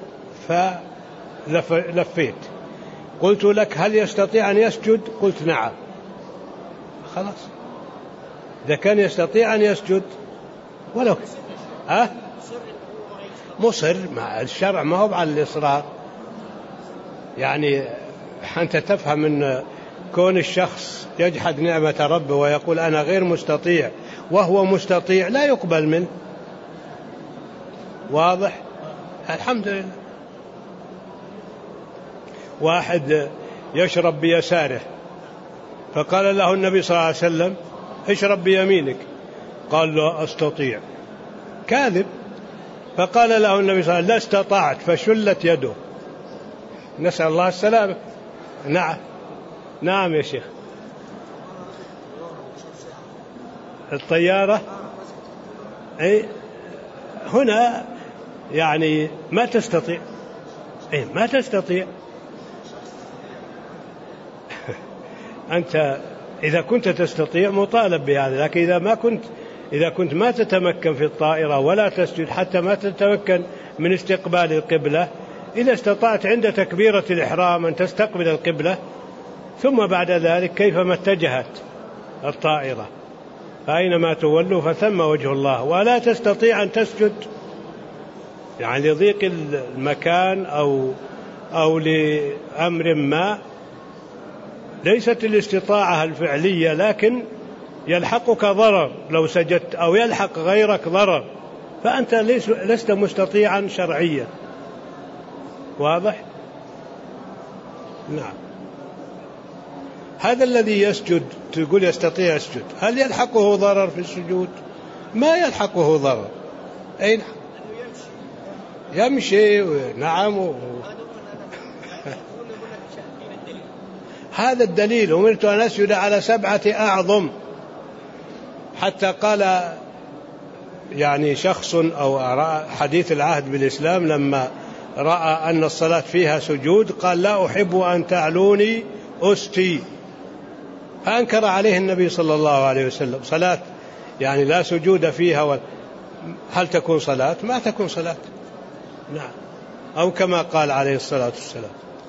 فلفيت. قلت لك هل يستطيع أن يسجد؟ قلت نعم. خلاص إذا كان يستطيع أن يسجد ولو ها مصر مع الشرع ما هو على الإصرار. يعني أنت تفهم أن كون الشخص يجحد نعمة ربه ويقول أنا غير مستطيع وهو مستطيع لا يقبل منه. واضح؟ الحمد لله. واحد يشرب بيساره فقال له النبي صلى الله عليه وسلم اشرب بيمينك، قال لا أستطيع، كاذب. فقال له النبي صلى الله عليه وسلم لا استطعت، فشلت يده. نسأل الله السلامة. نعم نعم يا شيخ. الطيارة أي هنا يعني ما تستطيع. أي ما تستطيع. أنت إذا كنت تستطيع مطالب بهذا، لكن إذا ما كنت إذا كنت ما تتمكن في الطائرة ولا تسجد حتى ما تتمكن من استقبال القبلة، إذا استطعت عند تكبيرة الإحرام أن تستقبل القبلة، ثم بعد ذلك كيفما اتجهت الطائرة فأينما تولوا فثم وجه الله، ولا تستطيع أن تسجد يعني لضيق المكان أو أو لأمر ما، ليست الاستطاعة الفعلية، لكن يلحقك ضرر لو سجدت أو يلحق غيرك ضرر، فأنت لست مستطيعا شرعيا. واضح؟ نعم. هذا الذي يسجد تقول يستطيع يسجد، هل يلحقه ضرر في السجود؟ ما يلحقه ضرر. أين يمشي؟ نعم. هذا الدليل، أمرت أن أسجد على سبعة أعظم، حتى قال يعني شخص أو حديث العهد بالإسلام لما رأى أن الصلاة فيها سجود قال لا أحب أن تعلوني أستي، فأنكر عليه النبي صلى الله عليه وسلم صلاة يعني لا سجود فيها و... هل تكون صلاة؟ ما تكون صلاة. نعم. أو كما قال عليه الصلاة والسلام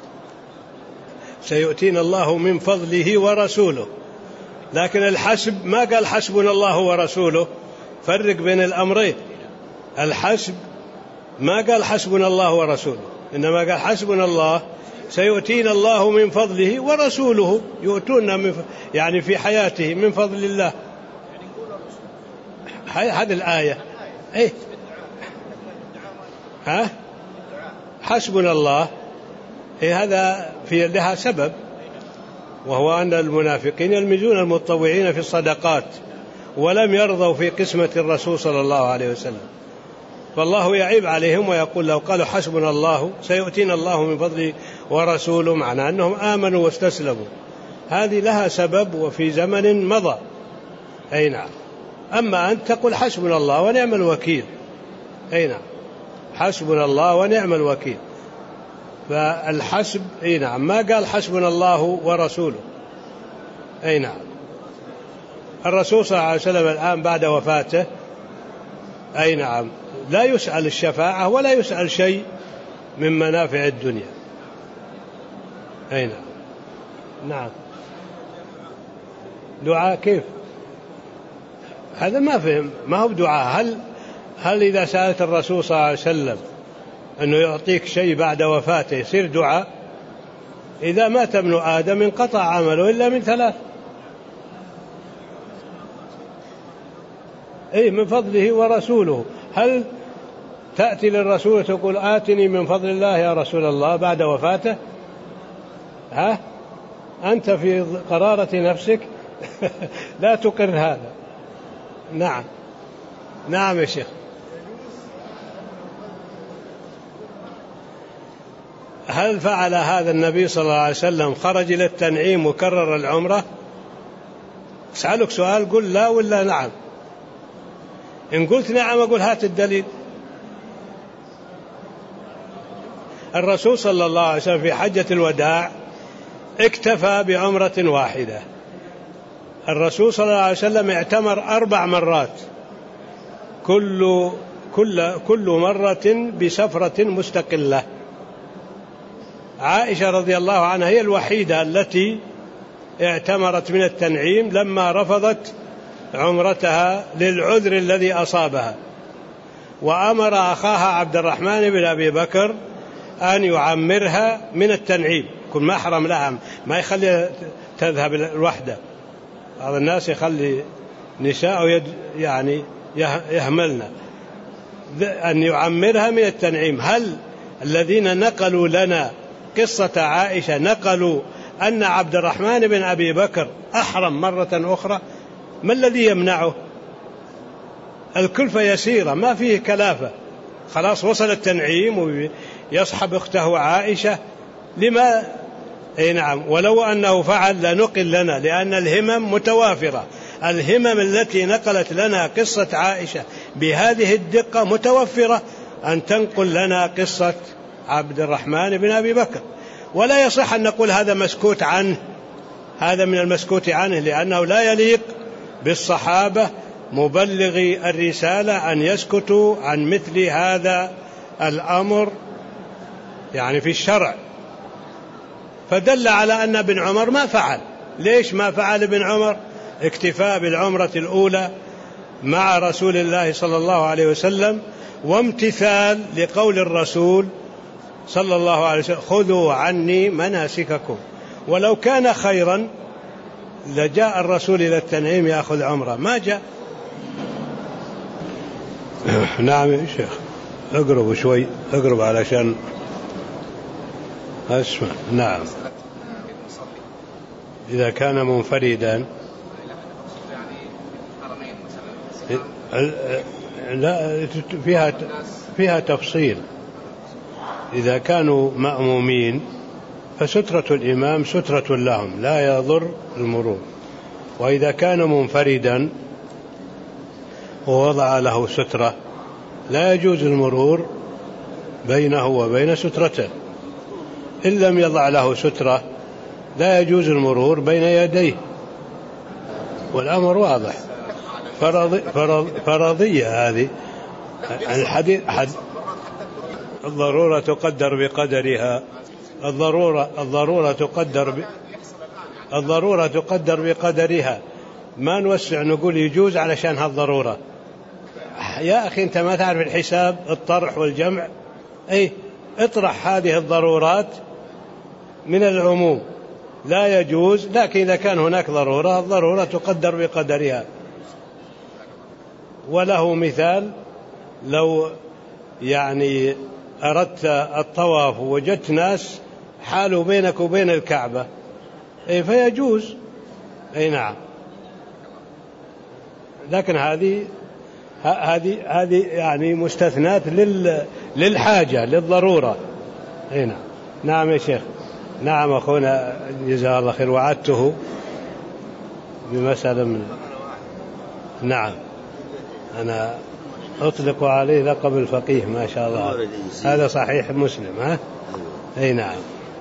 سيؤتينا الله من فضله ورسوله، لكن الحسب ما قال حسبنا الله ورسوله، فرق بين الأمرين. الحسب ما قال حسبنا الله ورسوله، إنما قال حسبنا الله سيؤتينا الله من فضله ورسوله، يؤتون من ف... يعني في حياته من فضل الله. هذه الآية إيه؟ ها؟ حسبنا الله إيه؟ هذا في لها سبب، وهو أن المنافقين يلمزون المتطوعين في الصدقات ولم يرضوا في قسمة الرسول صلى الله عليه وسلم، فالله يعيب عليهم ويقول لو قالوا حسبنا الله سيؤتينا الله من فضله ورسوله، معنى أنهم آمنوا واستسلموا. هذه لها سبب وفي زمن مضى. أي نعم. أما أنت تقول حسبنا الله ونعم الوكيل. أي نعم. حسبنا الله ونعم الوكيل. فالحسب أي نعم ما قال حسبنا الله ورسوله. أي نعم. الرسول صلى الله عليه وسلم الآن بعد وفاته أي نعم لا يسأل الشفاعة ولا يسأل شيء من منافع الدنيا. أي نعم. نعم. دعاء كيف؟ هذا ما فهم، ما هو دعاء. هل هل إذا سألت الرسول صلى الله عليه وسلم أنه يعطيك شيء بعد وفاته يصير دعاء؟ إذا مات ابن آدم انقطع عمله إلا من ثلاث: أي من فضله ورسوله. هل تأتي للرسول وتقول آتني من فضل الله يا رسول الله بعد وفاته؟ ها؟ أنت في قرارة نفسك لا تقر هذا. نعم. نعم يا شيخ. هل فعل هذا النبي صلى الله عليه وسلم؟ خرج إلى التنعيم وكرر العمرة؟ أسألك سؤال، قل لا ولا نعم. إن قلت نعم أقول هات الدليل. الرسول صلى الله عليه وسلم في حجة الوداع اكتفى بعمرة واحدة. الرسول صلى الله عليه وسلم اعتمر أربع مرات، كل كل كل مرة بسفرة مستقلة. عائشة رضي الله عنها هي الوحيدة التي اعتمرت من التنعيم لما رفضت عمرتها للعذر الذي أصابها، وأمر أخاها عبد الرحمن بن أبي بكر أن يعمرها من التنعيم، كن محرم لها، ما يخلي تذهب الوحدة. بعض الناس يخلي نساء يعني يهملنا، أن يعمرها من التنعيم. هل الذين نقلوا لنا قصة عائشة نقلوا أن عبد الرحمن بن أبي بكر أحرم مرة أخرى؟ ما الذي يمنعه؟ الكلفة يسيرة، ما فيه كلافة، خلاص وصل التنعيم ويصحب أخته عائشة. لما؟ أي نعم. ولو أنه فعل لنقل لنا، لأن الهمم متوافرة. الهمم التي نقلت لنا قصة عائشة بهذه الدقة متوفرة أن تنقل لنا قصة عبد الرحمن بن أبي بكر. ولا يصح أن نقول هذا مسكوت عنه، هذا من المسكوت عنه، لأنه لا يليق بالصحابة مبلغي الرسالة أن يسكتوا عن مثل هذا الأمر يعني في الشرع. فدل على أن ابن عمر ما فعل. ليش ما فعل ابن عمر؟ اكتفاء بالعمرة الأولى مع رسول الله صلى الله عليه وسلم، وامتثال لقول الرسول صلى الله عليه وسلم: خذوا عني مناسككم. ولو كان خيرا لجاء الرسول إلى التنعيم يأخذ عمره، ما جاء. نعم يا شيخ، اقرب شوي، اقرب علشان أسمع. نعم. إذا كان منفردا لا فيها فيها تفصيل. إذا كانوا مأمومين فسترة الإمام سترة لهم لا يضر المرور، وإذا كان منفردا ووضع له سترة لا يجوز المرور بينه وبين سترته. إن لم يضع له سترة لا يجوز المرور بين يديه، والأمر واضح. فرض فرض فرضية هذه. الحديث حد الضرورة تقدر بقدرها. الضرورة الضرورة تقدر ب... الضرورة تقدر بقدرها. ما نوسع نقول يجوز علشان هالضرورة. يا أخي أنت ما تعرف الحساب، الطرح والجمع. أي اطرح هذه الضرورات من العموم، لا يجوز. لكن إذا كان هناك ضرورة، الضرورة تقدر بقدرها. وله مثال: لو يعني أردت الطواف ووجدت ناس حالوا بينك وبين الكعبة، أي فيجوز. أي نعم. لكن هذه هذه هذه يعني مستثنات لل للحاجة للضرورة. أي نعم. نعم يا شيخ. نعم أخونا جزاه الله خير، وعدته بمسألة من نعم أنا أطلق عليه لقب الفقيه ما شاء الله. هذا صحيح مسلم. ها؟ أي نعم.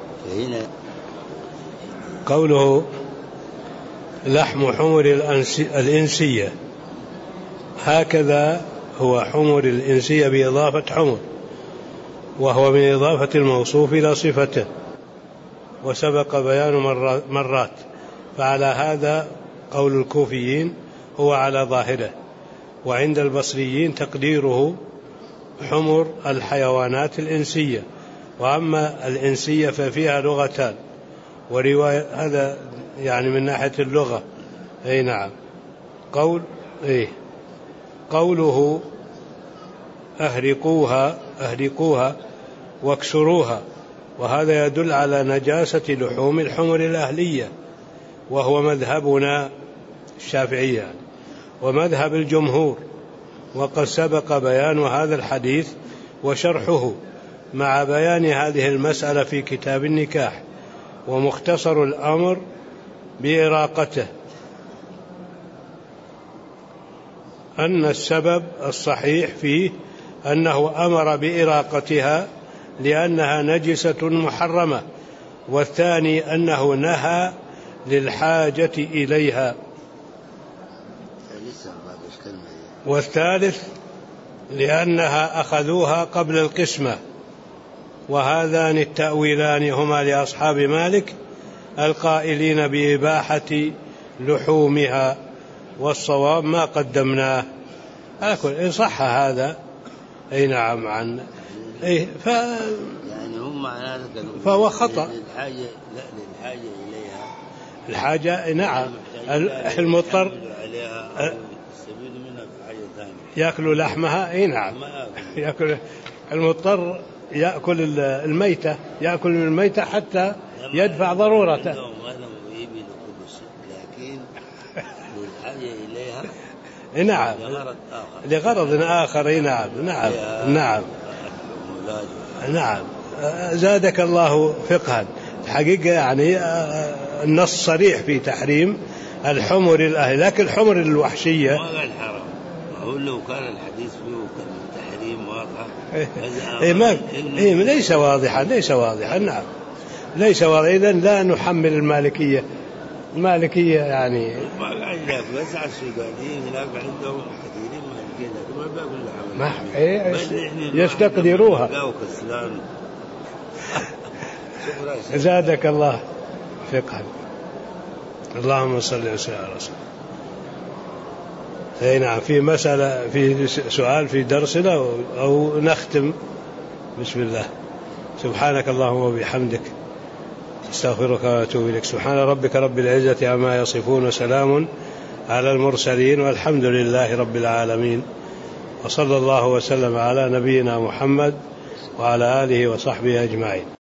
قوله لحم حمر الإنسية، هكذا هو حمر الإنسية بإضافة حمر، وهو من إضافة الموصوف إلى صفته، وسبق بيان مرات. فعلى هذا قول الكوفيين هو على ظاهره، وعند البصريين تقديره حمر الحيوانات الإنسية. وأما الإنسية ففيها لغتان ورواية، هذا يعني من ناحية اللغة. أي نعم. قول إيه قوله أهرقوها أهرقوها واكسروها، وهذا يدل على نجاسة لحوم الحمر الأهلية، وهو مذهبنا الشافعية ومذهب الجمهور. وقد سبق بيان هذا الحديث وشرحه مع بيان هذه المسألة في كتاب النكاح، ومختصر الأمر بإراقته أن السبب الصحيح فيه أنه أمر بإراقتها لأنها نجسة محرمة، والثاني أنه نهى للحاجة إليها، والثالث لأنها أخذوها قبل القسمة. وهذان التأويلان هما لأصحاب مالك القائلين بإباحة لحومها، والصواب ما قدمناه. إن صح هذا أي نعم عن أي ف يعني هم معناه فهو خطأ. للحاجة لا للحاجة إليها الحاجة نعم المضطر يأكل لحمها. أي نعم يأكل المضطر يأكل الميتة، يأكل من الميتة حتى يدفع ضرورته. لكن للحاجة إليها نعم لغرض آخر. نعم نعم نعم نعم. زادك الله فقها. الحقيقة يعني النص صريح في تحريم الحمر الأهلي، لكن الحمر الوحشية ما قال حرام. أقول لو كان الحديث فيه تحريم واضح إيه ما إيه ليس واضحا ليس واضحا. نعم ليس واضحا. إذن لا نحمل المالكية المالكية يعني ما عندك بس على السودانيين هناك عندهم كثيرين مالكيين لكن ما بياكلوا لحم. ما إيه يستقدروها. زادك الله فقها. اللهم صل وسلم على رسول. اي نعم. في مسألة في سؤال في درسنا أو نختم. بسم الله. سبحانك اللهم وبحمدك استغفرك واتوب اليك. سبحان ربك رب العزة عما يصفون وسلام على المرسلين والحمد لله رب العالمين وصلى الله وسلم على نبينا محمد وعلى آله وصحبه أجمعين.